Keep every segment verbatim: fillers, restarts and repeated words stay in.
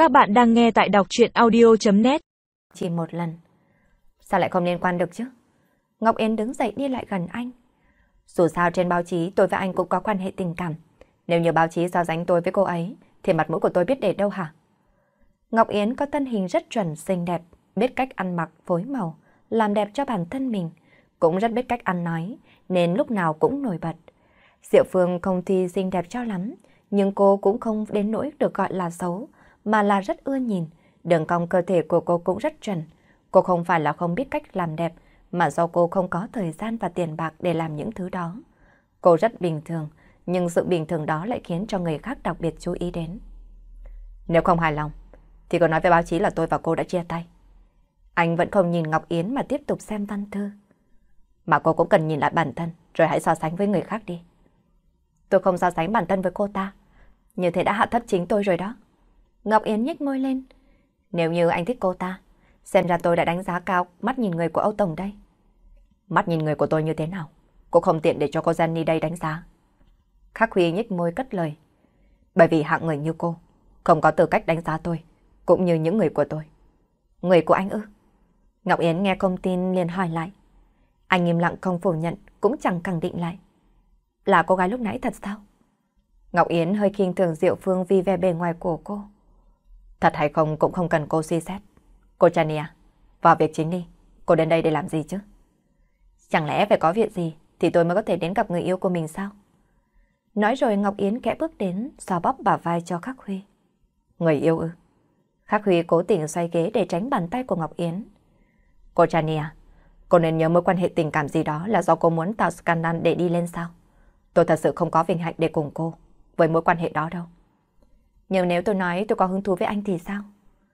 Các bạn đang nghe tại đọc truyện audio chấm net. Chỉ một lần. Sao lại không liên quan được chứ? Ngọc Yến đứng dậy đi lại gần anh. Dù sao trên báo chí tôi và anh cũng có quan hệ tình cảm. Nếu như báo chí so sánh tôi với cô ấy, thì mặt mũi của tôi biết để đâu hả? Ngọc Yến có thân hình rất chuẩn xinh đẹp, biết cách ăn mặc phối màu, làm đẹp cho bản thân mình, cũng rất biết cách ăn nói, nên lúc nào cũng nổi bật. Diệu Phương không thi xinh đẹp cho lắm, nhưng cô cũng không đến nỗi được gọi là xấu, mà là rất ưa nhìn. Đường cong cơ thể của cô cũng rất chuẩn. Cô không phải là không biết cách làm đẹp, mà do cô không có thời gian và tiền bạc để làm những thứ đó. Cô rất bình thường, nhưng sự bình thường đó lại khiến cho người khác đặc biệt chú ý đến. Nếu không hài lòng, thì cô nói với báo chí là tôi và cô đã chia tay. Anh vẫn không nhìn Ngọc Yến mà tiếp tục xem văn thư. Mà cô cũng cần nhìn lại bản thân, rồi hãy so sánh với người khác đi. Tôi không so sánh bản thân với cô ta. Như thế đã hạ thấp chính tôi rồi đó. Ngọc Yến nhếch môi lên. Nếu như anh thích cô ta, xem ra tôi đã đánh giá cao mắt nhìn người của Âu Tổng đây. Mắt nhìn người của tôi như thế nào? Cô không tiện để cho cô Jenny đây đánh giá. Khắc Huy nhếch môi cất lời. Bởi vì hạng người như cô không có tư cách đánh giá tôi, cũng như những người của tôi. Người của anh ư? Ngọc Yến nghe không tin liền hỏi lại. Anh im lặng không phủ nhận, cũng chẳng khẳng định lại. Là cô gái lúc nãy thật sao? Ngọc Yến hơi khinh thường Diệu Phương vì vẻ bề ngoài của cô. Thật hay không cũng không cần cô suy xét. Cô Jenny à, vào việc chính đi. Cô đến đây để làm gì chứ? Chẳng lẽ phải có việc gì thì tôi mới có thể đến gặp người yêu của mình sao? Nói rồi Ngọc Yến khẽ bước đến, xoa bóp bả vai cho Khắc Huy. Người yêu ư? Khắc Huy cố tình xoay ghế để tránh bàn tay của Ngọc Yến. Cô Jenny à, cô nên nhớ mối quan hệ tình cảm gì đó là do cô muốn tạo scandal để đi lên sao? Tôi thật sự không có vinh hạnh để cùng cô với mối quan hệ đó đâu. Nhưng nếu tôi nói tôi có hứng thú với anh thì sao?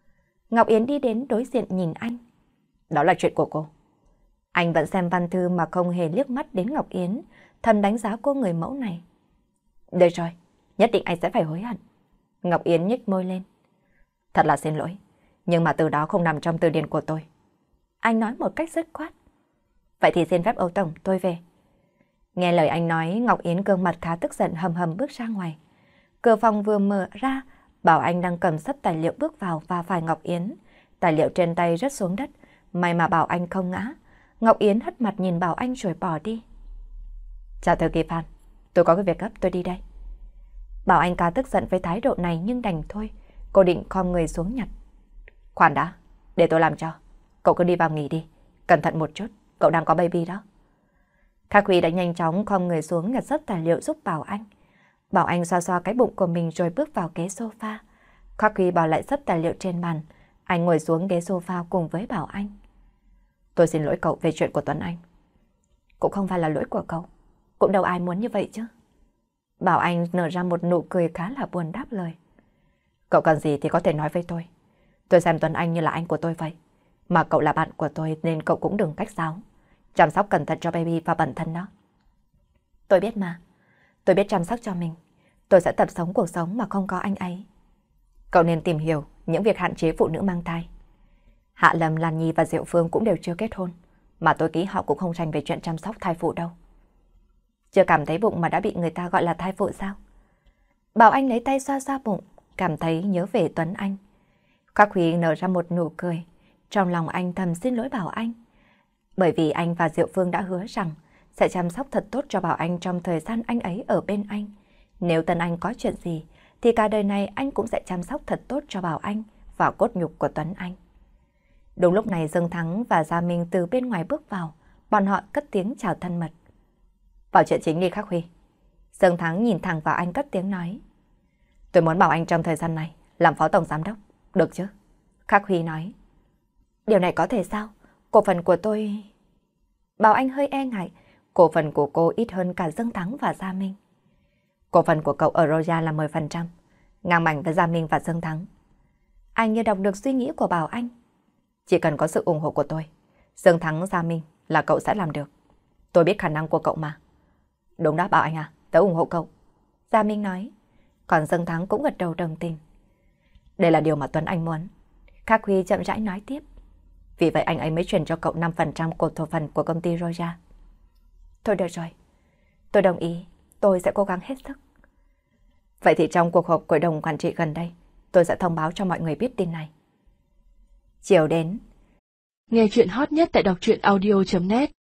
Ngọc Yến đi đến đối diện nhìn anh. Đó là chuyện của cô. Anh vẫn xem văn thư mà không hề liếc mắt đến Ngọc Yến, thầm đánh giá cô người mẫu này. Được rồi, nhất định anh sẽ phải hối hận. Ngọc Yến nhếch môi lên. Thật là xin lỗi, nhưng mà từ đó không nằm trong từ điển của tôi. Anh nói một cách dứt khoát. Vậy thì xin phép Âu Tổng, tôi về. Nghe lời anh nói, Ngọc Yến gương mặt khá tức giận hầm hầm bước ra ngoài. Cửa phòng vừa mở ra, Bảo Anh đang cầm sấp tài liệu bước vào và phải Ngọc Yến. Tài liệu trên tay rớt xuống đất, may mà Bảo Anh không ngã. Ngọc Yến hất mặt nhìn Bảo Anh rồi bỏ đi. Chào thư ký Phan, tôi có cái việc gấp, tôi đi đây. Bảo Anh ca tức giận với thái độ này nhưng đành thôi. Cô định khom người xuống nhặt. Khoan đã, để tôi làm cho. Cậu cứ đi vào nghỉ đi, cẩn thận một chút, cậu đang có baby đó. Khắc Huy đã nhanh chóng khom người xuống nhặt sấp tài liệu giúp Bảo Anh. Bảo Anh xoa xoa cái bụng của mình rồi bước vào ghế sofa. Khắc Huy bỏ lại sấp tài liệu trên bàn. Anh ngồi xuống ghế sofa cùng với Bảo Anh. Tôi xin lỗi cậu về chuyện của Tuấn Anh. Cũng không phải là lỗi của cậu. Cũng đâu ai muốn như vậy chứ. Bảo Anh nở ra một nụ cười khá là buồn đáp lời. Cậu cần gì thì có thể nói với tôi. Tôi xem Tuấn Anh như là anh của tôi vậy. Mà cậu là bạn của tôi nên cậu cũng đừng cách sáo. Chăm sóc cẩn thận cho baby và bản thân đó. Tôi biết mà. Tôi biết chăm sóc cho mình. Tôi sẽ tập sống cuộc sống mà không có anh ấy. Cậu nên tìm hiểu những việc hạn chế phụ nữ mang thai. Hạ Lâm, Lan Nhi và Diệu Phương cũng đều chưa kết hôn. Mà tôi nghĩ họ cũng không tranh về chuyện chăm sóc thai phụ đâu. Chưa cảm thấy bụng mà đã bị người ta gọi là thai phụ sao? Bảo Anh lấy tay xoa xoa bụng, cảm thấy nhớ về Tuấn Anh. Khắc Huy nở ra một nụ cười. Trong lòng anh thầm xin lỗi Bảo Anh. Bởi vì anh và Diệu Phương đã hứa rằng sẽ chăm sóc thật tốt cho Bảo Anh trong thời gian anh ấy ở bên anh. Nếu Tuấn Anh có chuyện gì, thì cả đời này anh cũng sẽ chăm sóc thật tốt cho Bảo Anh và cốt nhục của Tuấn Anh. Đúng lúc này Dương Thắng và Gia Minh từ bên ngoài bước vào, bọn họ cất tiếng chào thân mật. Vào chuyện chính đi Khắc Huy. Dương Thắng nhìn thẳng vào anh cất tiếng nói. Tôi muốn Bảo Anh trong thời gian này làm phó tổng giám đốc, được chứ? Khắc Huy nói. Điều này có thể sao? Cổ phần của tôi... Bảo Anh hơi e ngại, cổ phần của cô ít hơn cả Dương Thắng và Gia Minh. Cổ phần của cậu ở Roja là mười phần trăm, ngang bằng với Gia Minh và Dương Thắng. Anh như đọc được suy nghĩ của Bảo Anh. Chỉ cần có sự ủng hộ của tôi, Dương Thắng, Gia Minh là cậu sẽ làm được. Tôi biết khả năng của cậu mà. Đúng đó Bảo Anh à, tớ ủng hộ cậu. Gia Minh nói, còn Dương Thắng cũng gật đầu đồng tình. Đây là điều mà Tuấn Anh muốn. Khắc Huy chậm rãi nói tiếp. Vì vậy anh ấy mới chuyển cho cậu năm phần trăm cổ phần của công ty Roja. Thôi được rồi, tôi đồng ý, tôi sẽ cố gắng hết sức. Vậy thì trong cuộc họp hội đồng quản trị gần đây, tôi sẽ thông báo cho mọi người biết tin này. Chiều đến. Nghe chuyện hot nhất tại đọc truyện audio chấm net